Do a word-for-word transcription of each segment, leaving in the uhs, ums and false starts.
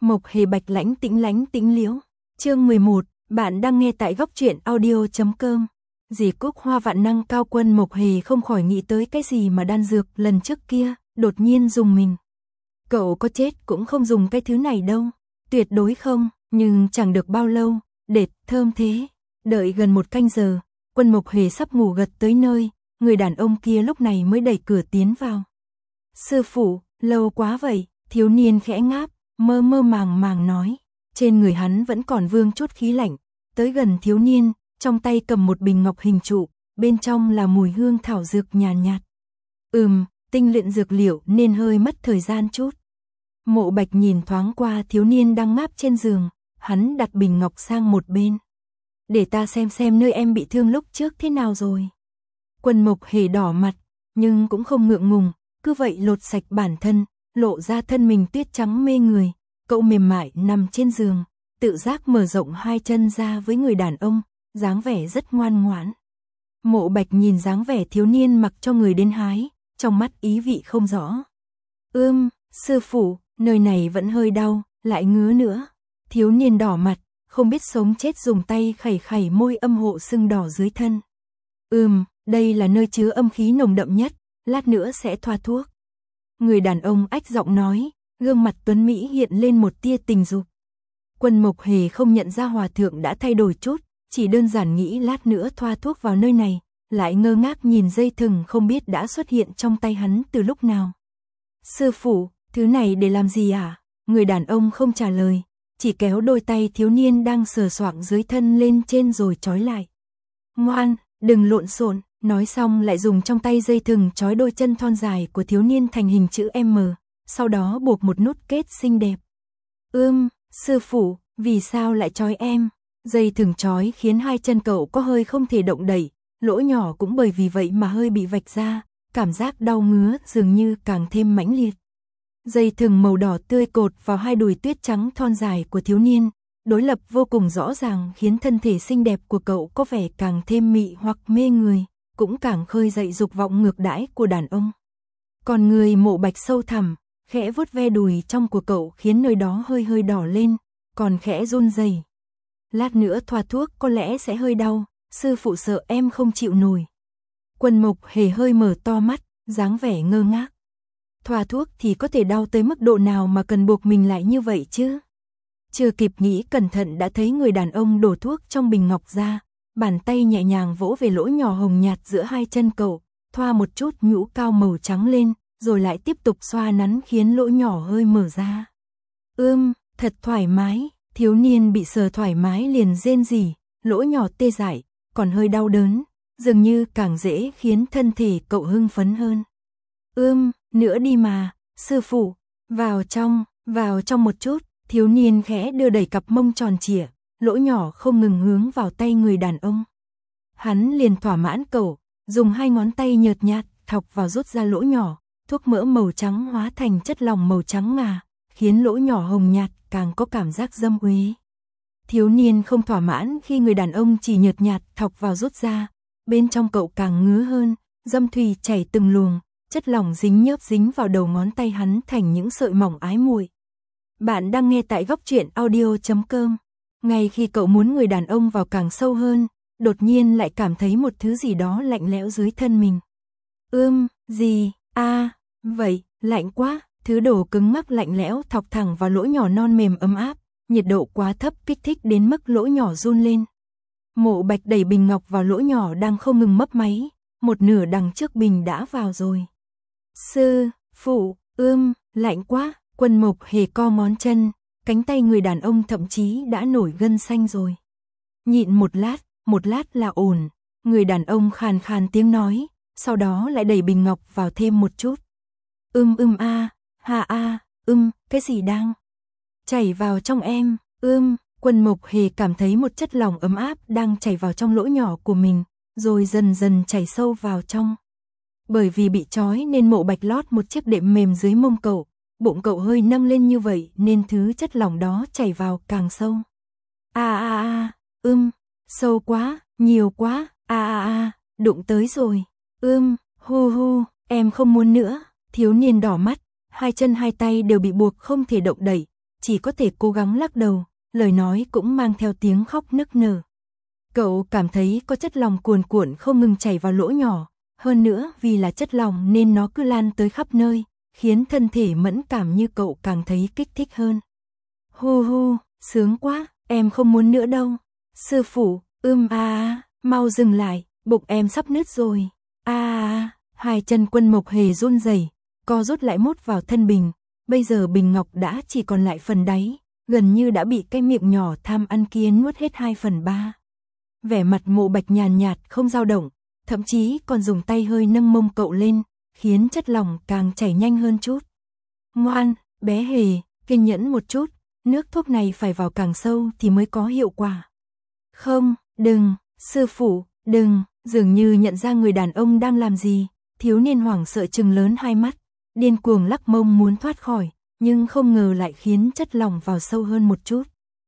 Mộc Hề bạch lãnh tĩnh lánh tĩnh liễu. Chương mười một, bạn đang nghe tại góc truyện audio chấm com. Dì Cúc Hoa vạn năng cao quân Mộc Hề không khỏi nghĩ tới cái gì mà đan dược lần trước kia, đột nhiên dùng mình. Cậu có chết cũng không dùng cái thứ này đâu, tuyệt đối không, nhưng chẳng được bao lâu, đệt, thơm thế. Đợi gần một canh giờ, quân Mộc Hề sắp ngủ gật tới nơi, người đàn ông kia lúc này mới đẩy cửa tiến vào. Sư phụ, lâu quá vậy, thiếu niên khẽ ngáp, mơ mơ màng màng nói. Trên người hắn vẫn còn vương chút khí lạnh, tới gần thiếu niên, trong tay cầm một bình ngọc hình trụ, bên trong là mùi hương thảo dược nhàn nhạt, nhạt. Ừm, tinh luyện dược liệu nên hơi mất thời gian chút. Mộ Bạch nhìn thoáng qua thiếu niên đang ngáp trên giường, hắn đặt bình ngọc sang một bên. Để ta xem xem nơi em bị thương lúc trước thế nào rồi. Quân Mộc Hề đỏ mặt, nhưng cũng không ngượng ngùng, cứ vậy lột sạch bản thân, lộ ra thân mình tuyết trắng mê người. Cậu mềm mại nằm trên giường, tự giác mở rộng hai chân ra với người đàn ông, dáng vẻ rất ngoan ngoãn. Mộ Bạch nhìn dáng vẻ thiếu niên mặc cho người đến hái, trong mắt ý vị không rõ. Ưm, sư phụ, nơi này vẫn hơi đau, lại ngứa nữa. Thiếu niên đỏ mặt, không biết sống chết dùng tay khẩy khẩy môi âm hộ sưng đỏ dưới thân. Ừm, đây là nơi chứa âm khí nồng đậm nhất, lát nữa sẽ thoa thuốc. Người đàn ông ách giọng nói, gương mặt tuấn Mỹ hiện lên một tia tình dục. Quân Mộc Hề không nhận ra hòa thượng đã thay đổi chút, chỉ đơn giản nghĩ lát nữa thoa thuốc vào nơi này, lại ngơ ngác nhìn dây thừng không biết đã xuất hiện trong tay hắn từ lúc nào. Sư phụ, thứ này để làm gì à? Người đàn ông không trả lời, chỉ kéo đôi tay thiếu niên đang sờ soạng dưới thân lên trên rồi trói lại. Ngoan, đừng lộn xộn, nói xong lại dùng trong tay dây thừng trói đôi chân thon dài của thiếu niên thành hình chữ M, sau đó buộc một nút kết xinh đẹp. Ưm, sư phụ, vì sao lại trói em? Dây thừng trói khiến hai chân cậu có hơi không thể động đẩy, lỗ nhỏ cũng bởi vì vậy mà hơi bị vạch ra, cảm giác đau ngứa dường như càng thêm mãnh liệt. Dây thừng màu đỏ tươi cột vào hai đùi tuyết trắng thon dài của thiếu niên, đối lập vô cùng rõ ràng khiến thân thể xinh đẹp của cậu có vẻ càng thêm mị hoặc mê người, cũng càng khơi dậy dục vọng ngược đãi của đàn ông. Còn người Mộ Bạch sâu thẳm, khẽ vuốt ve đùi trong của cậu khiến nơi đó hơi hơi đỏ lên, còn khẽ run rẩy. Lát nữa thoa thuốc có lẽ sẽ hơi đau, sư phụ sợ em không chịu nổi. Quân Mộc Hề hơi mở to mắt, dáng vẻ ngơ ngác. Thoa thuốc thì có thể đau tới mức độ nào mà cần buộc mình lại như vậy chứ? Chưa kịp nghĩ cẩn thận đã thấy người đàn ông đổ thuốc trong bình ngọc ra, bàn tay nhẹ nhàng vỗ về lỗ nhỏ hồng nhạt giữa hai chân cậu, thoa một chút nhũ cao màu trắng lên, rồi lại tiếp tục xoa nắn khiến lỗ nhỏ hơi mở ra. Ưm, thật thoải mái, thiếu niên bị sờ thoải mái liền rên rỉ, lỗ nhỏ tê dại, còn hơi đau đớn, dường như càng dễ khiến thân thể cậu hưng phấn hơn. Ưm, nữa đi mà, sư phụ, vào trong, vào trong một chút, thiếu niên khẽ đưa đẩy cặp mông tròn trịa, lỗ nhỏ không ngừng hướng vào tay người đàn ông. Hắn liền thỏa mãn cậu, dùng hai ngón tay nhợt nhạt thọc vào rút ra lỗ nhỏ, thuốc mỡ màu trắng hóa thành chất lỏng màu trắng ngà, khiến lỗ nhỏ hồng nhạt càng có cảm giác dâm uế. Thiếu niên không thỏa mãn khi người đàn ông chỉ nhợt nhạt thọc vào rút ra, bên trong cậu càng ngứa hơn, dâm thủy chảy từng luồng, chất lỏng dính nhớp dính vào đầu ngón tay hắn thành những sợi mỏng ái muội. Bạn đang nghe tại góc truyện audio chấm com. Ngay khi cậu muốn người đàn ông vào càng sâu hơn, đột nhiên lại cảm thấy một thứ gì đó lạnh lẽo dưới thân mình. Ưm, gì, a, à, vậy, lạnh quá, thứ đồ cứng mắc lạnh lẽo thọc thẳng vào lỗ nhỏ non mềm ấm áp, nhiệt độ quá thấp kích thích đến mức lỗ nhỏ run lên. Mộ Bạch đẩy bình ngọc vào lỗ nhỏ đang không ngừng mấp máy, một nửa đằng trước bình đã vào rồi. Sư, phụ, ưm, lạnh quá, Quân Mộc Hề co ngón chân, cánh tay người đàn ông thậm chí đã nổi gân xanh rồi. Nhịn một lát, một lát là ổn, người đàn ông khàn khàn tiếng nói, sau đó lại đẩy bình ngọc vào thêm một chút. Ưm ưm a, ha a, ưm, cái gì đang chảy vào trong em, ưm, Quân Mộc Hề cảm thấy một chất lỏng ấm áp đang chảy vào trong lỗ nhỏ của mình, rồi dần dần chảy sâu vào trong. Bởi vì bị trói nên Mộ Bạch lót một chiếc đệm mềm dưới mông cậu, bụng cậu hơi nâng lên như vậy nên thứ chất lỏng đó chảy vào càng sâu. A a a, ưm, sâu quá, nhiều quá, a a a, đụng tới rồi. Ưm, hu hu, em không muốn nữa. Thiếu niên đỏ mắt, hai chân hai tay đều bị buộc không thể động đậy, chỉ có thể cố gắng lắc đầu, lời nói cũng mang theo tiếng khóc nức nở. Cậu cảm thấy có chất lỏng cuồn cuộn không ngừng chảy vào lỗ nhỏ, hơn nữa vì là chất lỏng nên nó cứ lan tới khắp nơi, khiến thân thể mẫn cảm như cậu càng thấy kích thích hơn. Hu hu, sướng quá, em không muốn nữa đâu. Sư phụ, ưm a a, mau dừng lại, bụng em sắp nứt rồi. A a, hai chân Quân Mộc Hề run rẩy, co rút lại mốt vào thân bình, bây giờ bình ngọc đã chỉ còn lại phần đáy, gần như đã bị cái miệng nhỏ tham ăn kia nuốt hết hai phần ba. Vẻ mặt Mộ Bạch nhàn nhạt không dao động, thậm chí còn dùng tay hơi nâng mông cậu lên, khiến chất lỏng càng chảy nhanh hơn chút. Ngoan, bé Hề, kiên nhẫn một chút, nước thuốc này phải vào càng sâu thì mới có hiệu quả. Không, đừng, sư phụ, đừng, dường như nhận ra người đàn ông đang làm gì, thiếu niên hoảng sợ trừng lớn hai mắt, điên cuồng lắc mông muốn thoát khỏi, nhưng không ngờ lại khiến chất lỏng vào sâu hơn một chút.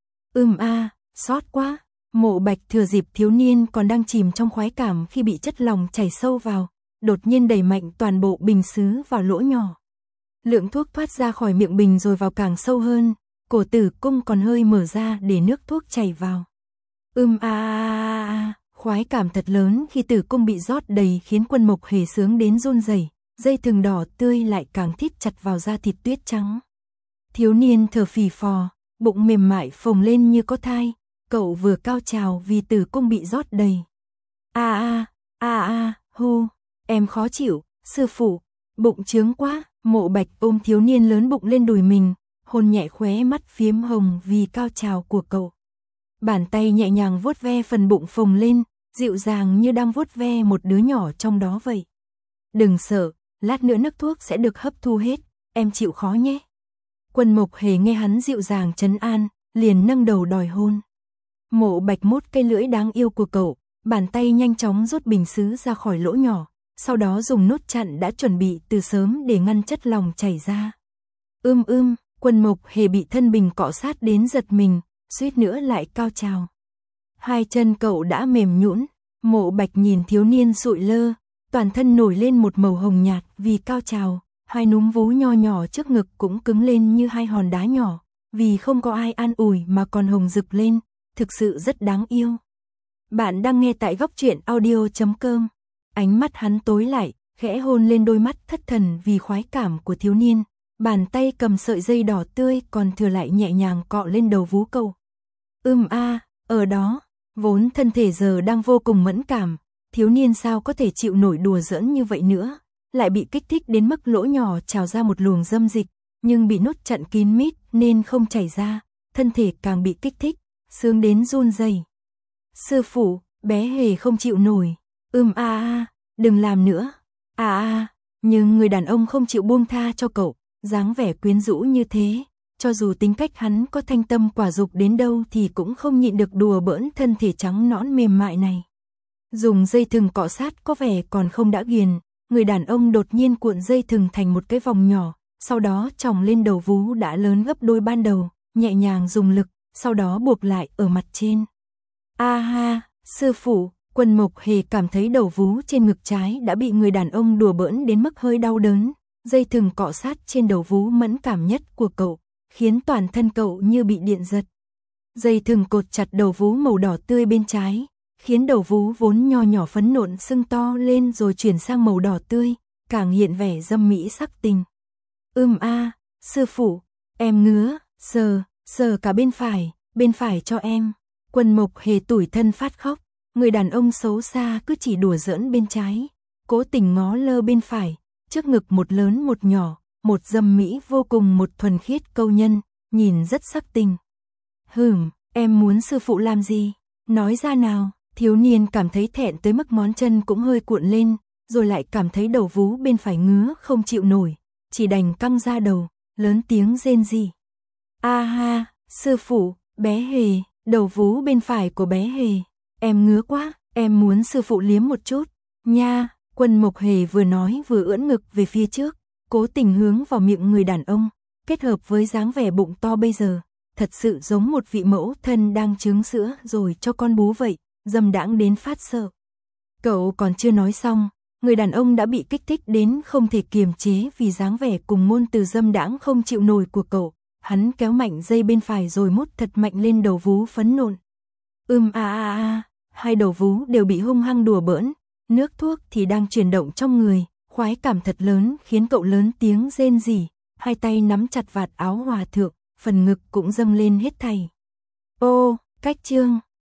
Ừm a, xót quá. Mộ Bạch thừa dịp thiếu niên còn đang chìm trong khoái cảm khi bị chất lỏng chảy sâu vào, đột nhiên đẩy mạnh toàn bộ bình sứ vào lỗ nhỏ. Lượng thuốc thoát ra khỏi miệng bình rồi vào càng sâu hơn, cổ tử cung còn hơi mở ra để nước thuốc chảy vào. Ưm a a a, khoái cảm thật lớn khi tử cung bị rót đầy khiến Quân Mộc Hề sướng đến run rẩy, dây thừng đỏ tươi lại càng thít chặt vào da thịt tuyết trắng. Thiếu niên thở phì phò, bụng mềm mại phồng lên như có thai. Cậu vừa cao trào vì tử cung bị rót đầy. A a, a a, hu, em khó chịu, sư phụ, bụng trướng quá. Mộ Bạch ôm thiếu niên lớn bụng lên đùi mình, hôn nhẹ khóe mắt phiếm hồng vì cao trào của cậu. Bàn tay nhẹ nhàng vuốt ve phần bụng phồng lên, dịu dàng như đang vuốt ve một đứa nhỏ trong đó vậy. Đừng sợ, lát nữa nước thuốc sẽ được hấp thu hết, em chịu khó nhé. Quân Mộc Hề nghe hắn dịu dàng trấn an, liền nâng đầu đòi hôn. Mộ Bạch mút cây lưỡi đáng yêu của cậu, bàn tay nhanh chóng rút bình sứ ra khỏi lỗ nhỏ, sau đó dùng nút chặn đã chuẩn bị từ sớm để ngăn chất lỏng chảy ra. Ưm ưm, Quân Mộc Hề bị thân bình cọ sát đến giật mình, suýt nữa lại cao trào. Hai chân cậu đã mềm nhũn, Mộ Bạch nhìn thiếu niên sụi lơ, toàn thân nổi lên một màu hồng nhạt vì cao trào, hai núm vú nho nhỏ trước ngực cũng cứng lên như hai hòn đá nhỏ, vì không có ai an ủi mà còn hồng rực lên. Thực sự rất đáng yêu. Bạn đang nghe tại góc truyện audio chấm com. Ánh mắt hắn tối lại, khẽ hôn lên đôi mắt thất thần vì khoái cảm của thiếu niên. Bàn tay cầm sợi dây đỏ tươi còn thừa lại nhẹ nhàng cọ lên đầu vú cậu. Ưm a, ở đó, vốn thân thể giờ đang vô cùng mẫn cảm, thiếu niên sao có thể chịu nổi đùa giỡn như vậy nữa, lại bị kích thích đến mức lỗ nhỏ trào ra một luồng dâm dịch, nhưng bị nút chặn kín mít nên không chảy ra, thân thể càng bị kích thích. Sướng đến run rẩy. Sư phụ, bé Hề không chịu nổi. Ưm a a, đừng làm nữa. A a, nhưng người đàn ông không chịu buông tha cho cậu, dáng vẻ quyến rũ như thế, cho dù tính cách hắn có thanh tâm quả dục đến đâu thì cũng không nhịn được đùa bỡn thân thể trắng nõn mềm mại này. Dùng dây thừng cọ sát có vẻ còn không đã ghiền, người đàn ông đột nhiên cuộn dây thừng thành một cái vòng nhỏ, sau đó chồng lên đầu vú đã lớn gấp đôi ban đầu, nhẹ nhàng dùng lực. Sau đó buộc lại ở mặt trên. A ha, sư phụ, Quân Mộc Hề cảm thấy đầu vú trên ngực trái đã bị người đàn ông đùa bỡn đến mức hơi đau đớn, dây thừng cọ sát trên đầu vú mẫn cảm nhất của cậu, khiến toàn thân cậu như bị điện giật. Dây thừng cột chặt đầu vú màu đỏ tươi bên trái, khiến đầu vú vốn nho nhỏ phấn nộn sưng to lên rồi chuyển sang màu đỏ tươi, càng hiện vẻ dâm mỹ sắc tình. Ưm a, sư phụ, em ngứa, sờ. Sờ cả bên phải, bên phải cho em. Quân Mộc Hề tủi thân phát khóc, người đàn ông xấu xa cứ chỉ đùa giỡn bên trái, cố tình ngó lơ bên phải, trước ngực một lớn một nhỏ, một dâm mỹ vô cùng một thuần khiết câu nhân, nhìn rất sắc tình. Hừm, em muốn sư phụ làm gì? Nói ra nào. Thiếu niên cảm thấy thẹn tới mức ngón chân cũng hơi cuộn lên, rồi lại cảm thấy đầu vú bên phải ngứa không chịu nổi, chỉ đành căng ra đầu, lớn tiếng rên rỉ. A ha, sư phụ, bé Hề, đầu vú bên phải của bé Hề, em ngứa quá, em muốn sư phụ liếm một chút, nha. Quân Mộc Hề vừa nói vừa ưỡn ngực về phía trước, cố tình hướng vào miệng người đàn ông, kết hợp với dáng vẻ bụng to bây giờ, thật sự giống một vị mẫu thân đang trứng sữa rồi cho con bú vậy, dâm đãng đến phát sợ. Cậu còn chưa nói xong, người đàn ông đã bị kích thích đến không thể kiềm chế vì dáng vẻ cùng ngôn từ dâm đãng không chịu nổi của cậu. hắn kéo mạnh dây bên phải rồi mút thật mạnh lên đầu vú phấn nộn. Ưm a a a, hai đầu vú đều bị hung hăng đùa bỡn, nước thuốc thì đang chuyển động trong người, khoái cảm thật lớn khiến cậu lớn tiếng rên rỉ, hai tay nắm chặt vạt áo hòa thượng, phần ngực cũng dâng lên hết thảy. Ô, cách chương